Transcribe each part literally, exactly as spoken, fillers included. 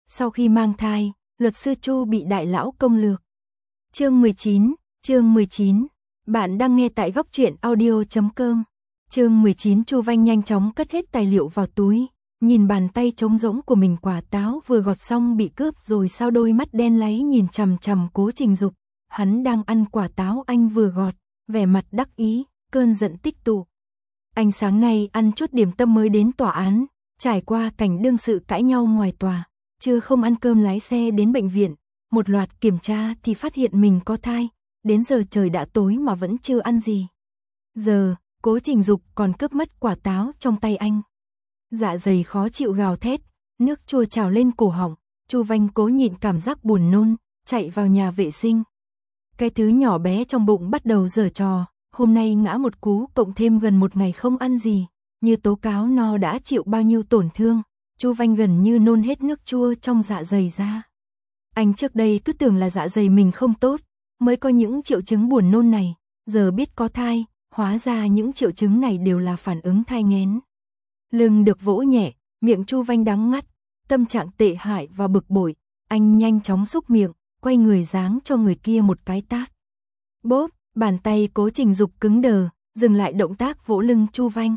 Sau khi mang thai, luật sư Chu bị đại lão công lược. Chương mười chín, chương mười chín. Bạn đang nghe tại góc truyện audio chấm com. Chương mười chín. Chu Vanh nhanh chóng cất hết tài liệu vào túi, nhìn bàn tay trống rỗng của mình, quả táo vừa gọt xong bị cướp rồi sao, đôi mắt đen láy nhìn chằm chằm Cố Trình Dục. Hắn đang ăn quả táo anh vừa gọt, vẻ mặt đắc ý, cơn giận tích tụ. Anh sáng nay ăn chút điểm tâm mới đến tòa án, trải qua cảnh đương sự cãi nhau ngoài tòa, chưa không ăn cơm lái xe đến bệnh viện, một loạt kiểm tra thì phát hiện mình có thai, đến giờ trời đã tối mà vẫn chưa ăn gì. Giờ, Cố Trình Dục còn cướp mất quả táo trong tay anh. Dạ dày khó chịu gào thét, nước chua trào lên cổ họng, Chu Vanh cố nhịn cảm giác buồn nôn, chạy vào nhà vệ sinh. Cái thứ nhỏ bé trong bụng bắt đầu giở trò, hôm nay ngã một cú cộng thêm gần một ngày không ăn gì, như tố cáo no đã chịu bao nhiêu tổn thương, Chu Vanh gần như nôn hết nước chua trong dạ dày ra. Anh trước đây cứ tưởng là dạ dày mình không tốt, mới có những triệu chứng buồn nôn này, giờ biết có thai, hóa ra những triệu chứng này đều là phản ứng thai nghén. Lưng được vỗ nhẹ, miệng Chu Vanh đắng ngắt, tâm trạng tệ hại và bực bội, anh nhanh chóng xúc miệng, quay người giáng cho người kia một cái tát. Bốp, bàn tay Cố Trình Dục cứng đờ, dừng lại động tác vỗ lưng Chu Vanh.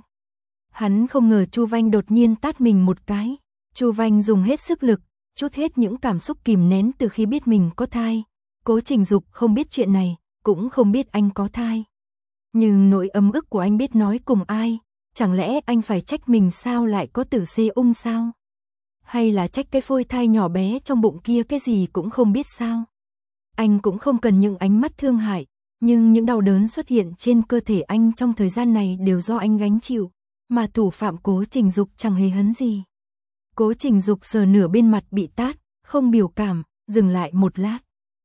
Hắn không ngờ Chu Vanh đột nhiên tát mình một cái. Chu Vanh dùng hết sức lực, trút hết những cảm xúc kìm nén từ khi biết mình có thai. Cố Trình Dục không biết chuyện này, cũng không biết anh có thai. Nhưng nỗi ấm ức của anh biết nói cùng ai? Chẳng lẽ anh phải trách mình sao lại có tử xê ung sao? Hay là trách cái phôi thai nhỏ bé trong bụng kia cái gì cũng không biết sao? Anh cũng không cần những ánh mắt thương hại, nhưng những đau đớn xuất hiện trên cơ thể anh trong thời gian này đều do anh gánh chịu, mà thủ phạm Cố Trình Dục chẳng hề hấn gì. Cố Trình Dục sờ nửa bên mặt bị tát, không biểu cảm, dừng lại một lát.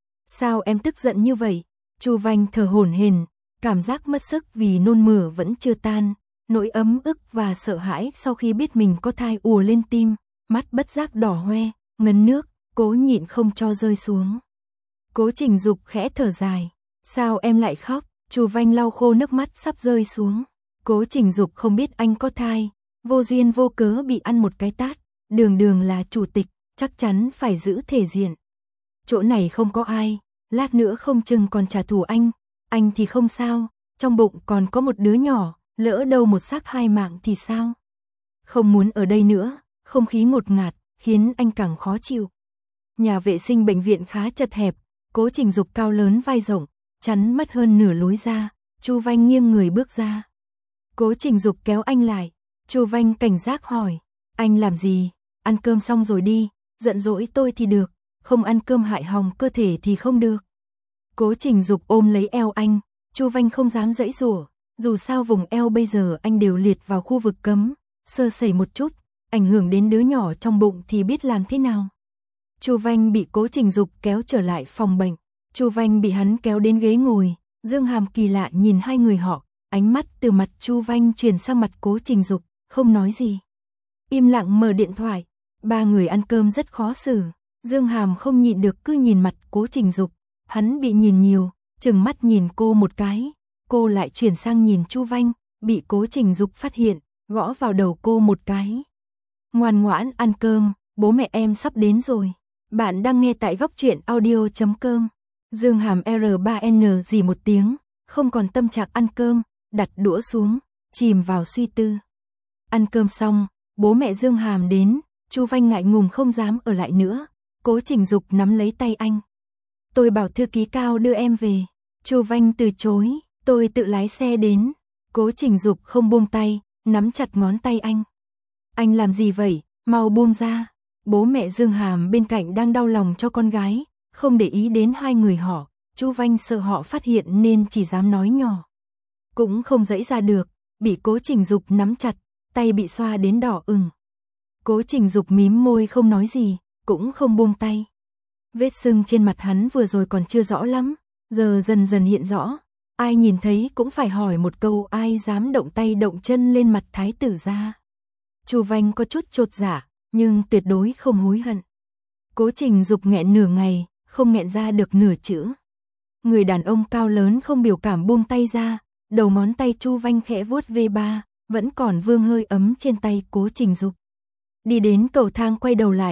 Sao em tức giận như vậy? Chu Vanh thở hổn hển, cảm giác mất sức vì nôn mửa vẫn chưa tan, nỗi ấm ức và sợ hãi sau khi biết mình có thai ùa lên tim, mắt bất giác đỏ hoe, ngấn nước, cố nhịn không cho rơi xuống. Cố Trình Dục khẽ thở dài, sao em lại khóc? Chu Vanh lau khô nước mắt sắp rơi xuống. Cố Trình Dục không biết anh có thai, vô duyên vô cớ bị ăn một cái tát, đường đường là chủ tịch, chắc chắn phải giữ thể diện. Chỗ này không có ai, lát nữa không chừng còn trả thù anh, anh thì không sao, trong bụng còn có một đứa nhỏ, lỡ đâu một xác hai mạng thì sao? Không muốn ở đây nữa, không khí ngột ngạt, khiến anh càng khó chịu. Nhà vệ sinh bệnh viện khá chật hẹp, Cố Trình Dục cao lớn vai rộng, chắn mất hơn nửa lối ra, Chu Vanh nghiêng người bước ra. Cố Trình Dục kéo anh lại, Chu Vanh cảnh giác hỏi, anh làm gì? Ăn cơm xong rồi đi, giận dỗi tôi thì được, không ăn cơm hại hỏng cơ thể thì không được. Cố Trình Dục ôm lấy eo anh, Chu Vanh không dám giãy giụa, dù sao vùng eo bây giờ anh đều liệt vào khu vực cấm, sơ sẩy một chút, ảnh hưởng đến đứa nhỏ trong bụng thì biết làm thế nào. Chu Vanh bị Cố Trình Dục kéo trở lại phòng bệnh, Chu Vanh bị hắn kéo đến ghế ngồi, Dương Hàm kỳ lạ nhìn hai người họ, ánh mắt từ mặt Chu Vanh chuyển sang mặt Cố Trình Dục, không nói gì. Im lặng mở điện thoại, ba người ăn cơm rất khó xử, Dương Hàm không nhịn được cứ nhìn mặt Cố Trình Dục, hắn bị nhìn nhiều, chừng mắt nhìn cô một cái, cô lại chuyển sang nhìn Chu Vanh, bị Cố Trình Dục phát hiện, gõ vào đầu cô một cái. Ngoan ngoãn ăn cơm, bố mẹ em sắp đến rồi. Bạn đang nghe tại góc truyện audio chấm com. Dương Hàm R ba N gì một tiếng, không còn tâm trạng ăn cơm, đặt đũa xuống, chìm vào suy tư. Ăn cơm xong, bố mẹ Dương Hàm đến, Chu Vanh ngại ngùng không dám ở lại nữa. Cố Trình Dục nắm lấy tay anh. Tôi bảo thư ký Cao đưa em về. Chu Vanh từ chối, tôi tự lái xe đến. Cố Trình Dục không buông tay, nắm chặt ngón tay anh. Anh làm gì vậy, mau buông ra. Bố mẹ Dương Hàm bên cạnh đang đau lòng cho con gái, không để ý đến hai người họ. Chu Vanh sợ họ phát hiện nên chỉ dám nói nhỏ. Cũng không giãy ra được, bị Cố Trình Dục nắm chặt, tay bị xoa đến đỏ ửng. Cố Trình Dục mím môi không nói gì, cũng không buông tay. Vết sưng trên mặt hắn vừa rồi còn chưa rõ lắm, giờ dần dần hiện rõ. Ai nhìn thấy cũng phải hỏi một câu, ai dám động tay động chân lên mặt thái tử gia. Chu Vanh có chút chột dạ, nhưng tuyệt đối không hối hận. Cố Trình Dục nghẹn nửa ngày, không nghẹn ra được nửa chữ. Người đàn ông cao lớn không biểu cảm buông tay ra, đầu ngón tay Chu Vanh khẽ vuốt vê ba, vẫn còn vương hơi ấm trên tay Cố Trình Dục. Đi đến cầu thang quay đầu lại,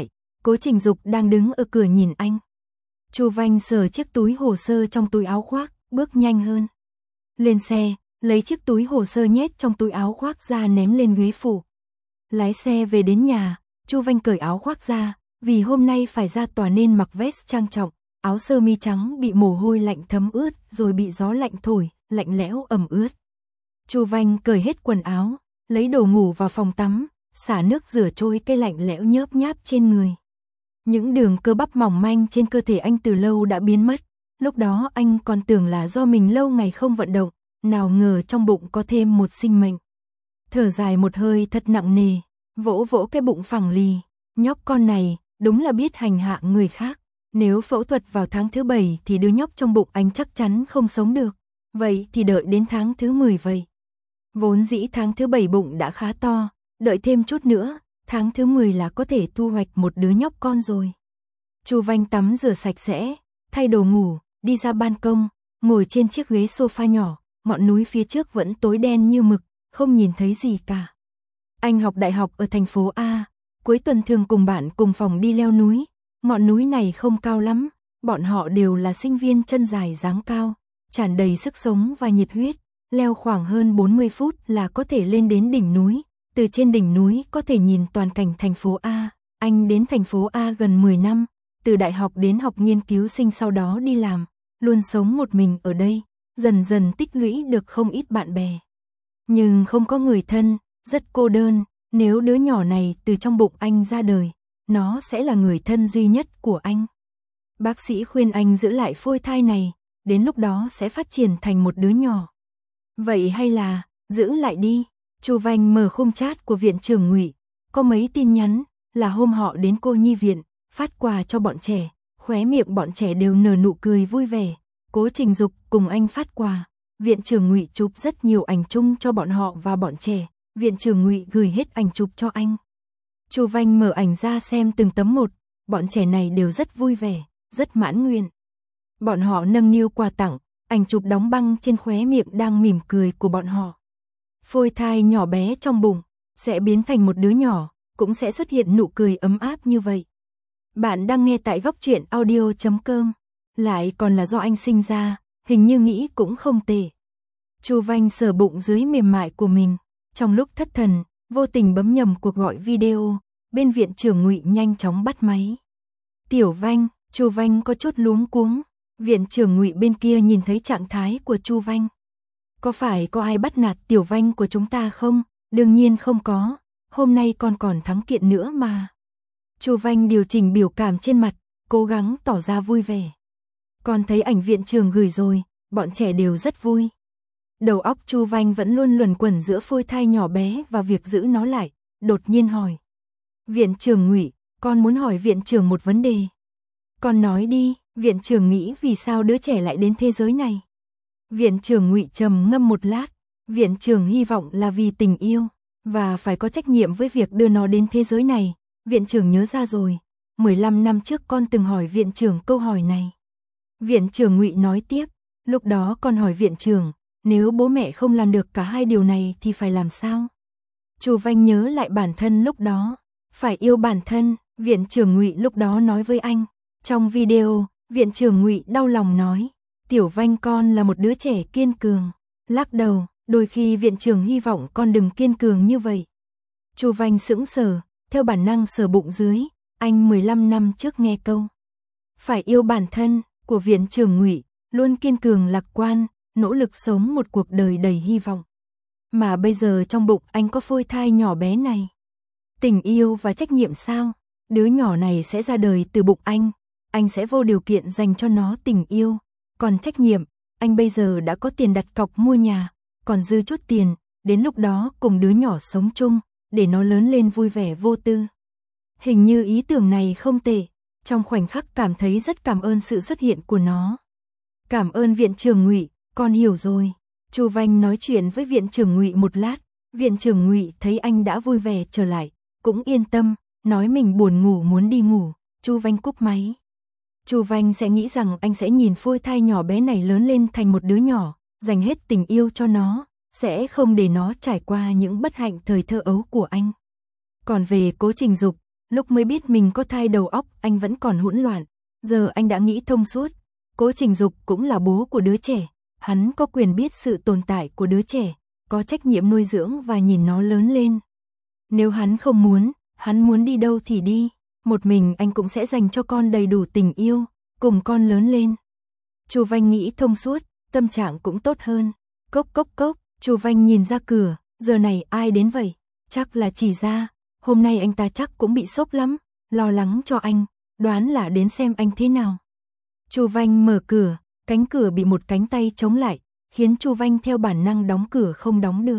Cố Trình Dục đang đứng ở cửa nhìn anh. Chu Vanh sờ chiếc túi hồ sơ trong túi áo khoác, bước nhanh hơn. Lên xe, lấy chiếc túi hồ sơ nhét trong túi áo khoác ra ném lên ghế phụ. Lái xe về đến nhà, Chu Vanh cởi áo khoác ra, vì hôm nay phải ra tòa nên mặc vest trang trọng, áo sơ mi trắng bị mồ hôi lạnh thấm ướt rồi bị gió lạnh thổi, lạnh lẽo ẩm ướt. Chu Vanh cởi hết quần áo, lấy đồ ngủ vào phòng tắm, xả nước rửa trôi cái lạnh lẽo nhớp nháp trên người. Những đường cơ bắp mỏng manh trên cơ thể anh từ lâu đã biến mất, lúc đó anh còn tưởng là do mình lâu ngày không vận động, nào ngờ trong bụng có thêm một sinh mệnh. Thở dài một hơi thật nặng nề, vỗ vỗ cái bụng phẳng lì, nhóc con này, đúng là biết hành hạ người khác. Nếu phẫu thuật vào tháng thứ bảy thì đứa nhóc trong bụng anh chắc chắn không sống được, vậy thì đợi đến tháng thứ mười vậy. Vốn dĩ tháng thứ bảy bụng đã khá to, đợi thêm chút nữa, tháng thứ mười là có thể thu hoạch một đứa nhóc con rồi. Chu Vanh tắm rửa sạch sẽ, thay đồ ngủ, đi ra ban công, ngồi trên chiếc ghế sofa nhỏ, ngọn núi phía trước vẫn tối đen như mực, không nhìn thấy gì cả. Anh học đại học ở thành phố A, cuối tuần thường cùng bạn cùng phòng đi leo núi, ngọn núi này không cao lắm, bọn họ đều là sinh viên chân dài dáng cao, tràn đầy sức sống và nhiệt huyết, leo khoảng hơn bốn mươi phút là có thể lên đến đỉnh núi, từ trên đỉnh núi có thể nhìn toàn cảnh thành phố A. Anh đến thành phố A gần mười năm, từ đại học đến học nghiên cứu sinh sau đó đi làm, luôn sống một mình ở đây, dần dần tích lũy được không ít bạn bè. Nhưng không có người thân, rất cô đơn, nếu đứa nhỏ này từ trong bụng anh ra đời, nó sẽ là người thân duy nhất của anh. Bác sĩ khuyên anh giữ lại phôi thai này, đến lúc đó sẽ phát triển thành một đứa nhỏ. Vậy hay là, giữ lại đi. Chu Vanh mở khung chat của viện trưởng Ngụy, có mấy tin nhắn, là hôm họ đến cô nhi viện, phát quà cho bọn trẻ, khóe miệng bọn trẻ đều nở nụ cười vui vẻ. Cố Trình Dục cùng anh phát quà, viện trưởng Ngụy chụp rất nhiều ảnh chung cho bọn họ và bọn trẻ, viện trưởng Ngụy gửi hết ảnh chụp cho anh. Chu Vanh mở ảnh ra xem từng tấm một, bọn trẻ này đều rất vui vẻ, rất mãn nguyện. Bọn họ nâng niu quà tặng, ảnh chụp đóng băng trên khóe miệng đang mỉm cười của bọn họ. Phôi thai nhỏ bé trong bụng, sẽ biến thành một đứa nhỏ, cũng sẽ xuất hiện nụ cười ấm áp như vậy. Bạn đang nghe tại góc truyện audio chấm com, lại còn là do anh sinh ra, hình như nghĩ cũng không tệ. Chu Vanh sờ bụng dưới mềm mại của mình, trong lúc thất thần, vô tình bấm nhầm cuộc gọi video, bên viện trưởng Ngụy nhanh chóng bắt máy. Tiểu Vanh, Chu Vanh có chút luống cuống, viện trưởng Ngụy bên kia nhìn thấy trạng thái của Chu Vanh. Có phải có ai bắt nạt Tiểu Vanh của chúng ta không? Đương nhiên không có, hôm nay con còn thắng kiện nữa mà. Chu Vanh điều chỉnh biểu cảm trên mặt, cố gắng tỏ ra vui vẻ. Con thấy ảnh viện trưởng gửi rồi, bọn trẻ đều rất vui. Đầu óc Chu Vanh vẫn luôn luẩn quẩn giữa phôi thai nhỏ bé và việc giữ nó lại, đột nhiên hỏi. Viện trưởng Ngụy, con muốn hỏi viện trưởng một vấn đề. Con nói đi, viện trưởng nghĩ vì sao đứa trẻ lại đến thế giới này. Viện trưởng Ngụy trầm ngâm một lát, viện trưởng hy vọng là vì tình yêu, và phải có trách nhiệm với việc đưa nó đến thế giới này. Viện trưởng nhớ ra rồi, mười lăm năm trước con từng hỏi viện trưởng câu hỏi này. Viện trưởng Ngụy nói tiếp, lúc đó con hỏi viện trưởng, nếu bố mẹ không làm được cả hai điều này thì phải làm sao? Chu Vanh nhớ lại bản thân lúc đó, phải yêu bản thân, viện trưởng Ngụy lúc đó nói với anh. Trong video, viện trưởng Ngụy đau lòng nói, Tiểu Vanh con là một đứa trẻ kiên cường. Lắc đầu, đôi khi viện trưởng hy vọng con đừng kiên cường như vậy. Chu Vanh sững sờ, theo bản năng sờ bụng dưới, anh mười lăm năm trước nghe câu phải yêu bản thân của viện trưởng Ngụy, luôn kiên cường lạc quan, nỗ lực sống một cuộc đời đầy hy vọng. Mà bây giờ trong bụng anh có phôi thai nhỏ bé này. Tình yêu và trách nhiệm sao? Đứa nhỏ này sẽ ra đời từ bụng anh, anh sẽ vô điều kiện dành cho nó tình yêu. Còn trách nhiệm, anh bây giờ đã có tiền đặt cọc mua nhà, còn dư chút tiền, đến lúc đó cùng đứa nhỏ sống chung, để nó lớn lên vui vẻ vô tư. Hình như ý tưởng này không tệ, trong khoảnh khắc cảm thấy rất cảm ơn sự xuất hiện của nó. Cảm ơn viện trưởng Ngụy, con hiểu rồi. Chu Vanh nói chuyện với viện trưởng Ngụy một lát, viện trưởng Ngụy thấy anh đã vui vẻ trở lại, cũng yên tâm, nói mình buồn ngủ muốn đi ngủ. Chu Vanh cúp máy. Chu Vanh sẽ nghĩ rằng anh sẽ nhìn phôi thai nhỏ bé này lớn lên thành một đứa nhỏ, dành hết tình yêu cho nó, sẽ không để nó trải qua những bất hạnh thời thơ ấu của anh. Còn về Cố Trình Dục, Lúc mới biết mình có thai đầu óc anh vẫn còn hỗn loạn, giờ anh đã nghĩ thông suốt. Cố Trình Dục cũng là bố của đứa trẻ, hắn có quyền biết sự tồn tại của đứa trẻ, có trách nhiệm nuôi dưỡng và nhìn nó lớn lên. Nếu hắn không muốn, hắn muốn đi đâu thì đi, một mình anh cũng sẽ dành cho con đầy đủ tình yêu, cùng con lớn lên. Chu Vanh nghĩ thông suốt, tâm trạng cũng tốt hơn. Cốc cốc cốc, Chu Vanh nhìn ra cửa, giờ này ai đến vậy? Chắc là Chỉ Gia, hôm nay anh ta chắc cũng bị sốc lắm, lo lắng cho anh, đoán là đến xem anh thế nào. Chu Vanh mở cửa, cánh cửa bị một cánh tay chống lại, khiến Chu Vanh theo bản năng đóng cửa không đóng được.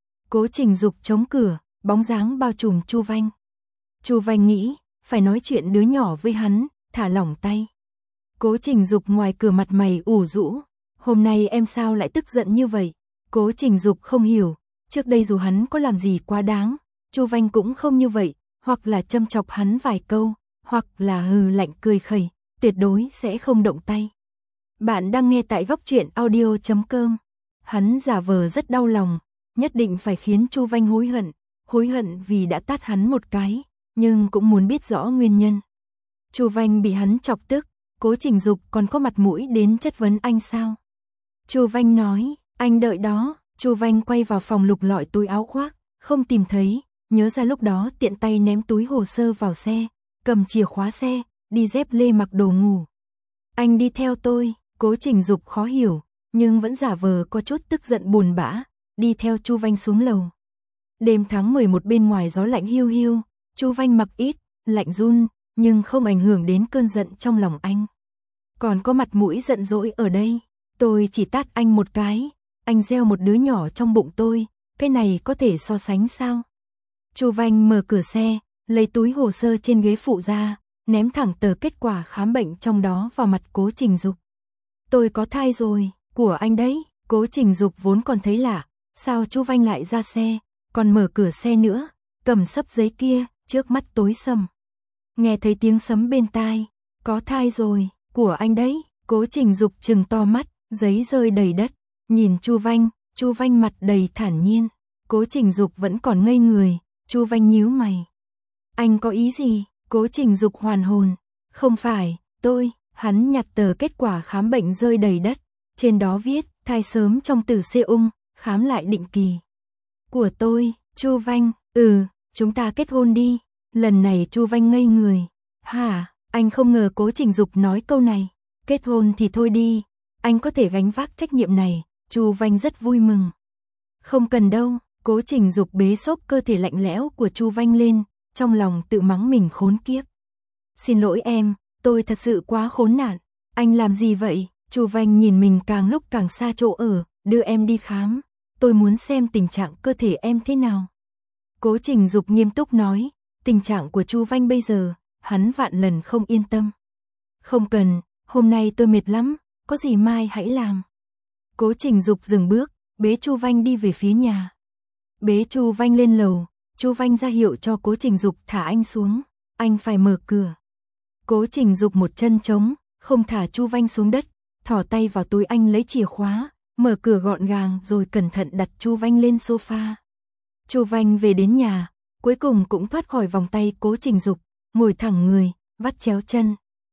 Cố Trình Dục chống cửa, bóng dáng bao trùm Chu Vanh. Chu Vanh nghĩ, phải nói chuyện đứa nhỏ với hắn, thả lỏng tay. Cố Trình Dục ngoài cửa mặt mày ủ rũ, hôm nay em sao lại tức giận như vậy? Cố Trình Dục không hiểu, trước đây dù hắn có làm gì quá đáng, Chu Vanh cũng không như vậy, hoặc là châm chọc hắn vài câu, hoặc là hừ lạnh cười khẩy, tuyệt đối sẽ không động tay. Bạn đang nghe tại góc truyện audio chấm com. Hắn giả vờ rất đau lòng, nhất định phải khiến Chu Vanh hối hận, hối hận vì đã tát hắn một cái, nhưng cũng muốn biết rõ nguyên nhân. Chu Vanh bị hắn chọc tức, Cố Trình Dục còn có mặt mũi đến chất vấn anh sao? Chu Vanh nói, anh đợi đó. Chu Vanh quay vào phòng lục lọi túi áo khoác, không tìm thấy, nhớ ra lúc đó tiện tay ném túi hồ sơ vào xe, cầm chìa khóa xe, đi dép lê mặc đồ ngủ. Anh đi theo tôi. Cố Trình Dục khó hiểu, nhưng vẫn giả vờ có chút tức giận buồn bã, đi theo Chu Vanh xuống lầu. Đêm tháng mười một bên ngoài gió lạnh hiu hiu, Chu Vanh mặc ít, lạnh run, nhưng không ảnh hưởng đến cơn giận trong lòng anh. Còn có mặt mũi giận dỗi ở đây, tôi chỉ tát anh một cái, anh gieo một đứa nhỏ trong bụng tôi, cái này có thể so sánh sao? Chu Vanh mở cửa xe, lấy túi hồ sơ trên ghế phụ ra, ném thẳng tờ kết quả khám bệnh trong đó vào mặt Cố Trình Dục. Tôi có thai rồi, của anh đấy. Cố Trình Dục vốn còn thấy lạ, sao Chu Vanh lại ra xe, còn mở cửa xe nữa, cầm xấp giấy kia, trước mắt tối sầm. Nghe thấy tiếng sấm bên tai, có thai rồi, của anh đấy. Cố Trình Dục trừng to mắt, giấy rơi đầy đất, nhìn Chu Vanh, Chu Vanh mặt đầy thản nhiên. Cố Trình Dục vẫn còn ngây người, Chu Vanh nhíu mày. Anh có ý gì? Cố Trình Dục hoàn hồn, không phải, tôi. Hắn nhặt tờ kết quả khám bệnh rơi đầy đất, trên đó viết, thai sớm trong tử xê ung, khám lại định kỳ. Của tôi. Chu Vanh, ừ, chúng ta kết hôn đi. Lần này Chu Vanh ngây người. Hả, anh không ngờ Cố Trình Dục nói câu này. Kết hôn thì thôi đi, anh có thể gánh vác trách nhiệm này. Chu Vanh rất vui mừng. Không cần đâu. Cố Trình Dục bế xốp cơ thể lạnh lẽo của Chu Vanh lên, trong lòng tự mắng mình khốn kiếp. Xin lỗi em, tôi thật sự quá khốn nạn. Anh làm gì vậy? Chu Vanh nhìn mình càng lúc càng xa chỗ ở, đưa em đi khám. Tôi muốn xem tình trạng cơ thể em thế nào. Cố Trình Dục nghiêm túc nói, tình trạng của Chu Vanh bây giờ, hắn vạn lần không yên tâm. Không cần, hôm nay tôi mệt lắm, có gì mai hãy làm. Cố Trình Dục dừng bước, bế Chu Vanh đi về phía nhà. Bế Chu Vanh lên lầu, Chu Vanh ra hiệu cho Cố Trình Dục thả anh xuống, anh phải mở cửa. Cố Trình Dục một chân trống, không thả Chu Vanh xuống đất, thò tay vào túi anh lấy chìa khóa, mở cửa gọn gàng rồi cẩn thận đặt Chu Vanh lên sofa. Chu Vanh về đến nhà, cuối cùng cũng thoát khỏi vòng tay Cố Trình Dục, ngồi thẳng người, vắt chéo chân.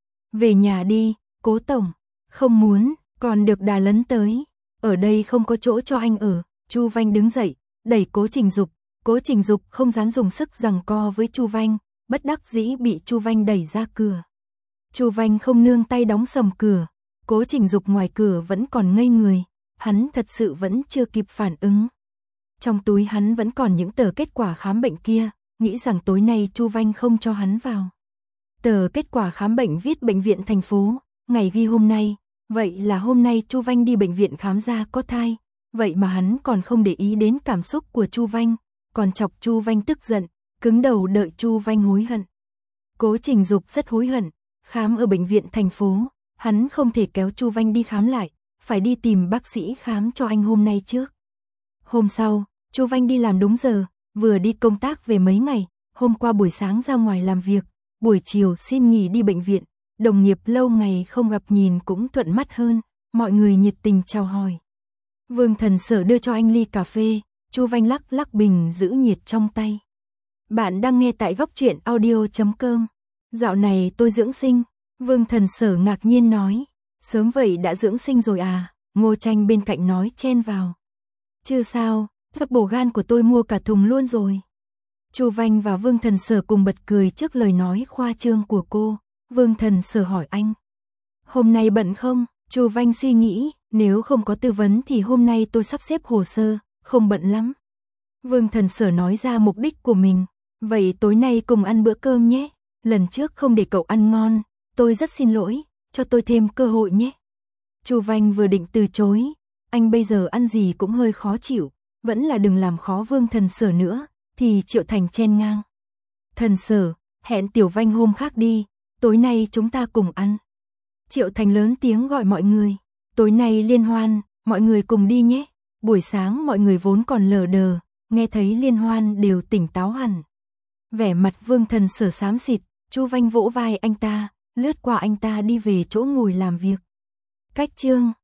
Về nhà đi, Cố tổng. Không muốn, còn được đà lấn tới. Ở đây không có chỗ cho anh ở. Chu Vanh đứng dậy, đẩy Cố Trình Dục. Cố Trình Dục không dám dùng sức giằng co với Chu Vanh, bất đắc dĩ bị Chu Vanh đẩy ra cửa. Chu Vanh không nương tay đóng sầm cửa. Cố Trình Dục ngoài cửa vẫn còn ngây người, hắn thật sự vẫn chưa kịp phản ứng. Trong túi hắn vẫn còn những tờ kết quả khám bệnh kia, nghĩ rằng tối nay Chu Vanh không cho hắn vào. Tờ kết quả khám bệnh viết bệnh viện thành phố, ngày ghi hôm nay, vậy là hôm nay Chu Vanh đi bệnh viện khám ra có thai, vậy mà hắn còn không để ý đến cảm xúc của Chu Vanh, còn chọc Chu Vanh tức giận, cứng đầu đợi Chu Vanh hối hận. Cố Trình Dục rất hối hận, khám ở bệnh viện thành phố, hắn không thể kéo Chu Vanh đi khám lại, phải đi tìm bác sĩ khám cho anh hôm nay trước. Hôm sau, Chu Vanh đi làm đúng giờ, vừa đi công tác về mấy ngày, hôm qua buổi sáng ra ngoài làm việc, buổi chiều xin nghỉ đi bệnh viện, đồng nghiệp lâu ngày không gặp nhìn cũng thuận mắt hơn, mọi người nhiệt tình chào hỏi. Vương Thần Sở đưa cho anh ly cà phê, Chu Vanh lắc lắc bình giữ nhiệt trong tay. Bạn đang nghe tại góc truyện audio chấm com. Dạo này tôi dưỡng sinh. Vương Thần Sở ngạc nhiên nói. Sớm vậy đã dưỡng sinh rồi à? Ngô Tranh bên cạnh nói chen vào. Chứ sao, thuốc bổ gan của tôi mua cả thùng luôn rồi. Chu Vanh và Vương Thần Sở cùng bật cười trước lời nói khoa trương của cô. Vương Thần Sở hỏi anh. Hôm nay bận không? Chu Vanh suy nghĩ, nếu không có tư vấn thì hôm nay tôi sắp xếp hồ sơ, không bận lắm. Vương Thần Sở nói ra mục đích của mình. Vậy tối nay cùng ăn bữa cơm nhé. Lần trước không để cậu ăn ngon, tôi rất xin lỗi, cho tôi thêm cơ hội nhé. Chu Vanh vừa định từ chối, anh bây giờ ăn gì cũng hơi khó chịu, vẫn là đừng làm khó Vương Thần Sở nữa, thì Triệu Thành chen ngang. Thần Sở, hẹn Tiểu Vanh hôm khác đi, tối nay chúng ta cùng ăn. Triệu Thành lớn tiếng gọi mọi người, tối nay liên hoan, mọi người cùng đi nhé. Buổi sáng mọi người vốn còn lờ đờ, nghe thấy liên hoan đều tỉnh táo hẳn. Vẻ mặt Vương Thần Sở xám xịt, Chu Vanh vỗ vai anh ta, lướt qua anh ta đi về chỗ ngồi làm việc. Cách chương